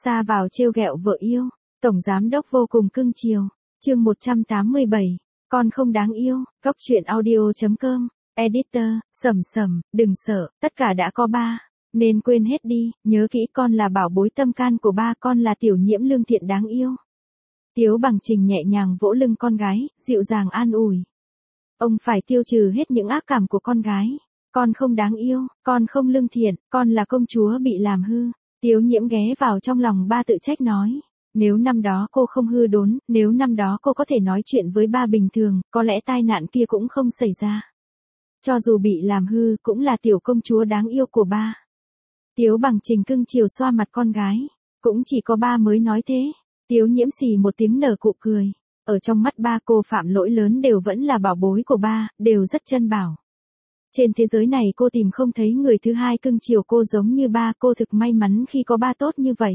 Ra vào trêu ghẹo vợ yêu, tổng giám đốc vô cùng cưng chiều. Chương 187, con không đáng yêu. Góc truyện audio.com. Editor, Sầm, đừng sợ, tất cả đã có ba, nên quên hết đi, nhớ kỹ con là bảo bối tâm can của ba, con là Tiểu Nhiễm lương thiện đáng yêu. Tiếu Bằng Trình nhẹ nhàng vỗ lưng con gái, dịu dàng an ủi. Ông phải tiêu trừ hết những ác cảm của con gái. Con không đáng yêu, con không lương thiện, con là công chúa bị làm hư. Tiếu Nhiễm ghé vào trong lòng ba tự trách nói. Nếu năm đó cô không hư đốn, nếu năm đó cô có thể nói chuyện với ba bình thường, có lẽ tai nạn kia cũng không xảy ra. Cho dù bị làm hư cũng là tiểu công chúa đáng yêu của ba. Tiếu Bằng Trình cưng chiều xoa mặt con gái. Cũng chỉ có ba mới nói thế. Tiếu Nhiễm xì một tiếng nở cụ cười. Ở trong mắt ba cô phạm lỗi lớn đều vẫn là bảo bối của ba, đều rất chân bảo. Trên thế giới này cô tìm không thấy người thứ hai cưng chiều cô giống như ba, cô thực may mắn khi có ba tốt như vậy.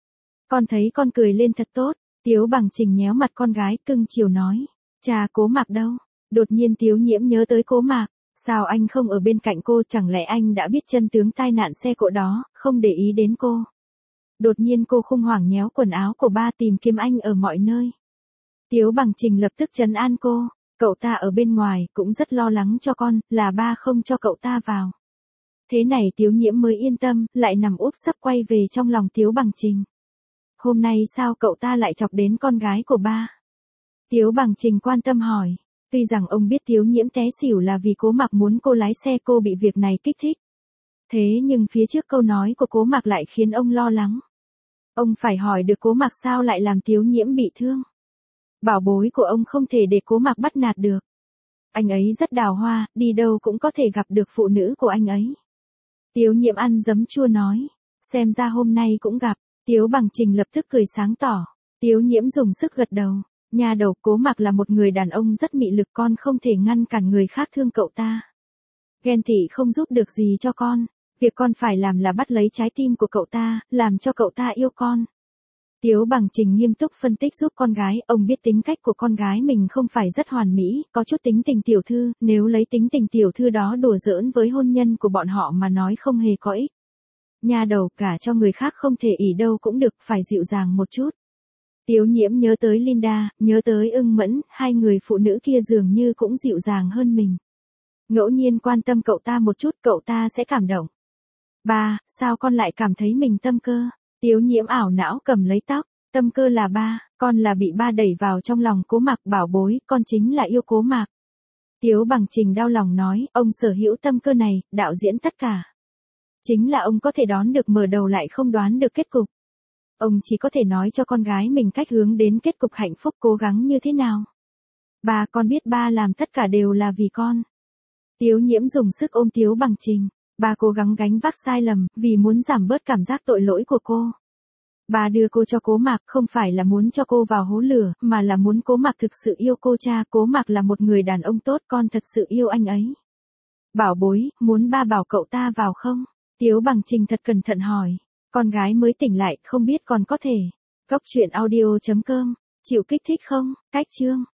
Con thấy con cười lên thật tốt. Tiếu Bằng Trình nhéo mặt con gái cưng chiều nói. Cha Cố Mạc đâu? Đột nhiên Tiếu Nhiễm nhớ tới Cố Mạc. Sao anh không ở bên cạnh cô, chẳng lẽ anh đã biết chân tướng tai nạn xe cộ đó, không để ý đến cô? Đột nhiên cô khủng hoảng nhéo quần áo của ba tìm kiếm anh ở mọi nơi. Tiếu Bằng Trình lập tức trấn an cô. Cậu ta ở bên ngoài cũng rất lo lắng cho con, là ba không cho cậu ta vào. Thế này Tiếu Nhiễm mới yên tâm, lại nằm úp sấp quay về trong lòng Tiếu Bằng Trình. Hôm nay sao cậu ta lại chọc đến con gái của ba? Tiếu Bằng Trình quan tâm hỏi. Tuy rằng ông biết Tiếu Nhiễm té xỉu là vì Cố Mạc muốn cô lái xe, cô bị việc này kích thích. Thế nhưng phía trước câu nói của Cố Mạc lại khiến ông lo lắng. Ông phải hỏi được Cố Mạc sao lại làm Tiếu Nhiễm bị thương. Bảo bối của ông không thể để Cố Mạc bắt nạt được. Anh ấy rất đào hoa, đi đâu cũng có thể gặp được phụ nữ của anh ấy. Tiếu Nhiễm ăn giấm chua nói. Xem ra hôm nay cũng gặp. Tiếu Bằng Trình lập tức cười sáng tỏ. Tiếu Nhiễm dùng sức gật đầu. Nhà đầu, Cố Mạc là một người đàn ông rất mị lực, con không thể ngăn cản người khác thương cậu ta. Ghen tị không giúp được gì cho con. Việc con phải làm là bắt lấy trái tim của cậu ta, làm cho cậu ta yêu con. Tiếu Bằng Trình nghiêm túc phân tích giúp con gái, ông biết tính cách của con gái mình không phải rất hoàn mỹ, có chút tính tình tiểu thư, nếu lấy tính tình tiểu thư đó đùa giỡn với hôn nhân của bọn họ mà nói không hề có ích. Nhà đầu, cả cho người khác không thể ỷ đâu cũng được, phải dịu dàng một chút. Tiếu Nhiễm nhớ tới Linda, nhớ tới Ưng Mẫn, hai người phụ nữ kia dường như cũng dịu dàng hơn mình. Ngẫu nhiên quan tâm cậu ta một chút, cậu ta sẽ cảm động. Ba, sao con lại cảm thấy mình tâm cơ? Tiếu Nhiễm ảo não cầm lấy tóc. Tâm cơ là ba, con là bị ba đẩy vào trong lòng Cố Mạc, bảo bối, con chính là yêu Cố Mạc. Tiếu Bằng Trình đau lòng nói, ông sở hữu tâm cơ này, đạo diễn tất cả. Chính là ông có thể đoán được mở đầu lại không đoán được kết cục. Ông chỉ có thể nói cho con gái mình cách hướng đến kết cục hạnh phúc, cố gắng như thế nào. Ba, con biết ba làm tất cả đều là vì con. Tiếu Nhiễm dùng sức ôm Tiếu Bằng Trình. Ba cố gắng gánh vác sai lầm, vì muốn giảm bớt cảm giác tội lỗi của cô. Ba đưa cô cho Cố Mạc không phải là muốn cho cô vào hố lửa, mà là muốn Cố Mạc thực sự yêu cô. Cha, Cố Mạc là một người đàn ông tốt, con thật sự yêu anh ấy. Bảo bối, muốn ba bảo cậu ta vào không? Tiếu Bằng Trình thật cẩn thận hỏi. Con gái mới tỉnh lại, không biết còn có thể. Góc truyện audio.com. Chịu kích thích không? Cách chương.